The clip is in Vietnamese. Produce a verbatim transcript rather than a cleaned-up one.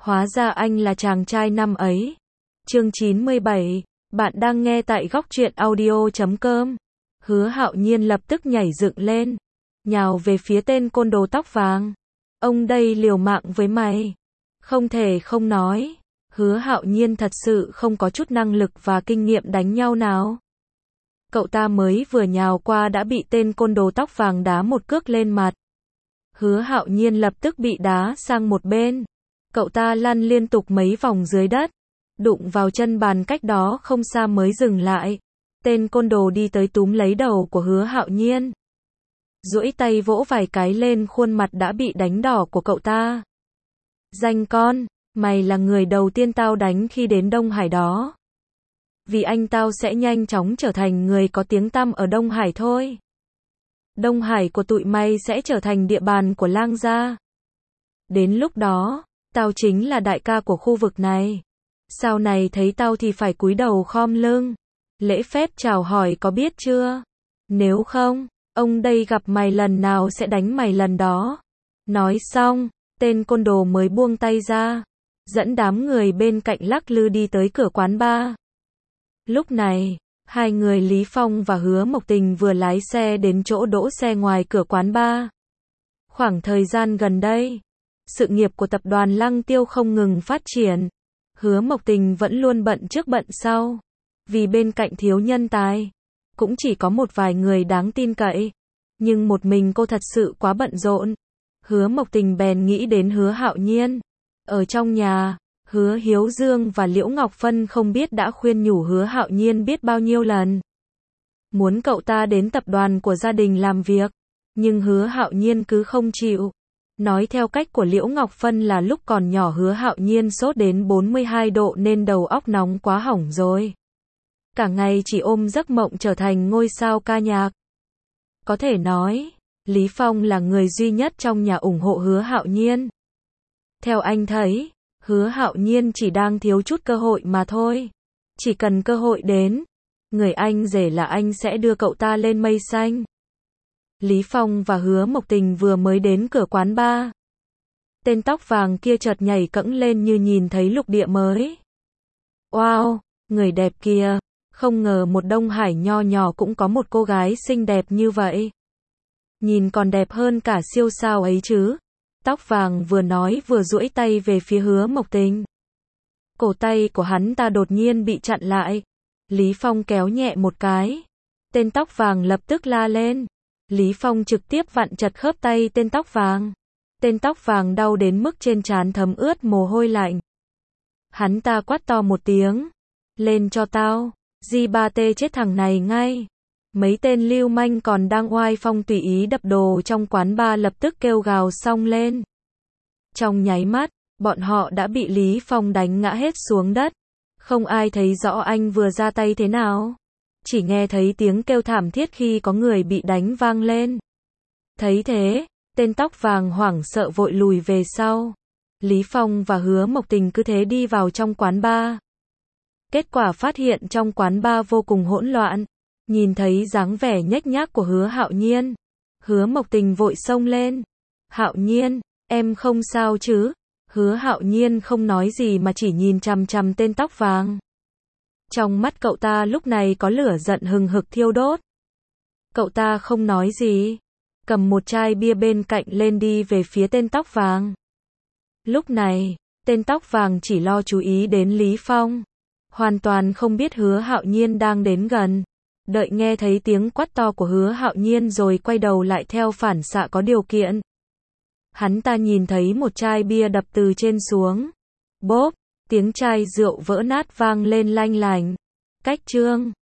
Hóa ra anh là chàng trai năm ấy. Chương chín mươi bảy, bạn đang nghe tại góc truyện audio chấm com. Hứa Hạo Nhiên lập tức nhảy dựng lên, nhào về phía tên côn đồ tóc vàng. Ông đây liều mạng với mày. Không thể không nói, Hứa Hạo Nhiên thật sự không có chút năng lực và kinh nghiệm đánh nhau nào. Cậu ta mới vừa nhào qua đã bị tên côn đồ tóc vàng đá một cước lên mặt. Hứa Hạo Nhiên lập tức bị đá sang một bên. Cậu ta lăn liên tục mấy vòng dưới đất, đụng vào chân bàn cách đó không xa mới dừng lại. Tên côn đồ đi tới túm lấy đầu của Hứa Hạo Nhiên, duỗi tay vỗ vài cái lên khuôn mặt đã bị đánh đỏ của cậu ta. Danh con, mày là người đầu tiên tao đánh khi đến Đông Hải đó. Vì anh tao sẽ nhanh chóng trở thành người có tiếng tăm ở Đông Hải thôi. Đông Hải của tụi mày sẽ trở thành địa bàn của Lang gia. Đến lúc đó, tao chính là đại ca của khu vực này. Sau này thấy tao thì phải cúi đầu khom lưng, lễ phép chào hỏi có biết chưa? Nếu không, ông đây gặp mày lần nào sẽ đánh mày lần đó. Nói xong, tên côn đồ mới buông tay ra, dẫn đám người bên cạnh lắc lư đi tới cửa quán bar. Lúc này, hai người Lý Phong và Hứa Mộc Tình vừa lái xe đến chỗ đỗ xe ngoài cửa quán bar. Khoảng thời gian gần đây, sự nghiệp của tập đoàn Lăng Tiêu không ngừng phát triển. Hứa Mộc Tình vẫn luôn bận trước bận sau, vì bên cạnh thiếu nhân tài, cũng chỉ có một vài người đáng tin cậy. Nhưng một mình cô thật sự quá bận rộn. Hứa Mộc Tình bèn nghĩ đến Hứa Hạo Nhiên. Ở trong nhà, Hứa Hiếu Dương và Liễu Ngọc Phân không biết đã khuyên nhủ Hứa Hạo Nhiên biết bao nhiêu lần, muốn cậu ta đến tập đoàn của gia đình làm việc, nhưng Hứa Hạo Nhiên cứ không chịu. Nói theo cách của Liễu Ngọc Phân là lúc còn nhỏ Hứa Hạo Nhiên sốt đến bốn mươi hai độ nên đầu óc nóng quá hỏng rồi. Cả ngày chỉ ôm giấc mộng trở thành ngôi sao ca nhạc. Có thể nói, Lý Phong là người duy nhất trong nhà ủng hộ Hứa Hạo Nhiên. Theo anh thấy, Hứa Hạo Nhiên chỉ đang thiếu chút cơ hội mà thôi. Chỉ cần cơ hội đến, người anh rể là anh sẽ đưa cậu ta lên mây xanh. Lý Phong và Hứa Mộc Tình vừa mới đến cửa quán bar. Tên tóc vàng kia chợt nhảy cẫng lên như nhìn thấy lục địa mới. Wow, người đẹp kia, không ngờ một Đông Hải nho nhỏ cũng có một cô gái xinh đẹp như vậy. Nhìn còn đẹp hơn cả siêu sao ấy chứ. Tóc vàng vừa nói vừa duỗi tay về phía Hứa Mộc Tình. Cổ tay của hắn ta đột nhiên bị chặn lại. Lý Phong kéo nhẹ một cái. Tên tóc vàng lập tức la lên. Lý Phong trực tiếp vặn chặt khớp tay tên tóc vàng. Tên tóc vàng đau đến mức trên trán thấm ướt mồ hôi lạnh. Hắn ta quát to một tiếng. Lên cho tao, gi ba tê chết thằng này ngay. Mấy tên lưu manh còn đang oai phong tùy ý đập đồ trong quán bar lập tức kêu gào xông lên. Trong nháy mắt, bọn họ đã bị Lý Phong đánh ngã hết xuống đất. Không ai thấy rõ anh vừa ra tay thế nào. Chỉ nghe thấy tiếng kêu thảm thiết khi có người bị đánh vang lên. Thấy thế, tên tóc vàng hoảng sợ vội lùi về sau. Lý Phong và Hứa Mộc Tình cứ thế đi vào trong quán bar. Kết quả phát hiện trong quán bar vô cùng hỗn loạn. Nhìn thấy dáng vẻ nhếch nhác của Hứa Hạo Nhiên, Hứa Mộc Tình vội xông lên. Hạo Nhiên, em không sao chứ? Hứa Hạo Nhiên không nói gì mà chỉ nhìn chằm chằm tên tóc vàng. Trong mắt cậu ta lúc này có lửa giận hừng hực thiêu đốt. Cậu ta không nói gì, cầm một chai bia bên cạnh lên đi về phía tên tóc vàng. Lúc này, tên tóc vàng chỉ lo chú ý đến Lý Phong, hoàn toàn không biết Hứa Hạo Nhiên đang đến gần. Đợi nghe thấy tiếng quát to của Hứa Hạo Nhiên rồi quay đầu lại theo phản xạ có điều kiện. Hắn ta nhìn thấy một chai bia đập từ trên xuống. Bốp, tiếng chai rượu vỡ nát vang lên lanh lành. Cách chương